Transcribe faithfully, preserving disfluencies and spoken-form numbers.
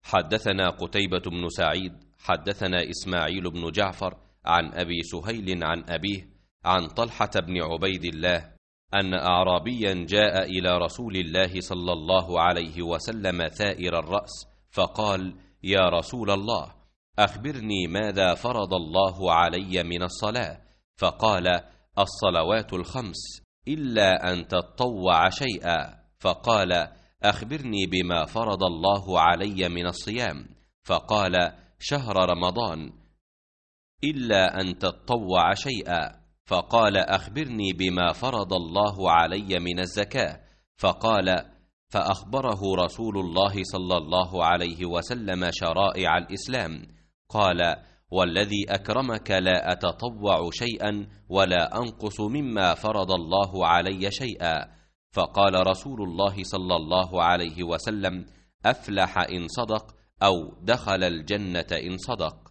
حدثنا قتيبة بن سعيد حدثنا إسماعيل بن جعفر عن أبي سهيل عن أبيه عن طلحة بن عبيد الله أن أعرابيا جاء إلى رسول الله صلى الله عليه وسلم ثائر الرأس فقال: يا رسول الله، أخبرني ماذا فرض الله علي من الصلاة؟ فقال: الصلوات الخمس إلا أن تطوع شيئا. فقال: أخبرني بما فرض الله علي من الصيام؟ فقال: شهر رمضان إلا أن تطوع شيئا. فقال: أخبرني بما فرض الله علي من الزكاة؟ فقال: فأخبره رسول الله صلى الله عليه وسلم شرائع الإسلام. قال: والذي أكرمك لا أتطوع شيئا ولا أنقص مما فرض الله علي شيئا. فقال رسول الله صلى الله عليه وسلم: أفلح إن صدق، أو دخل الجنة إن صدق.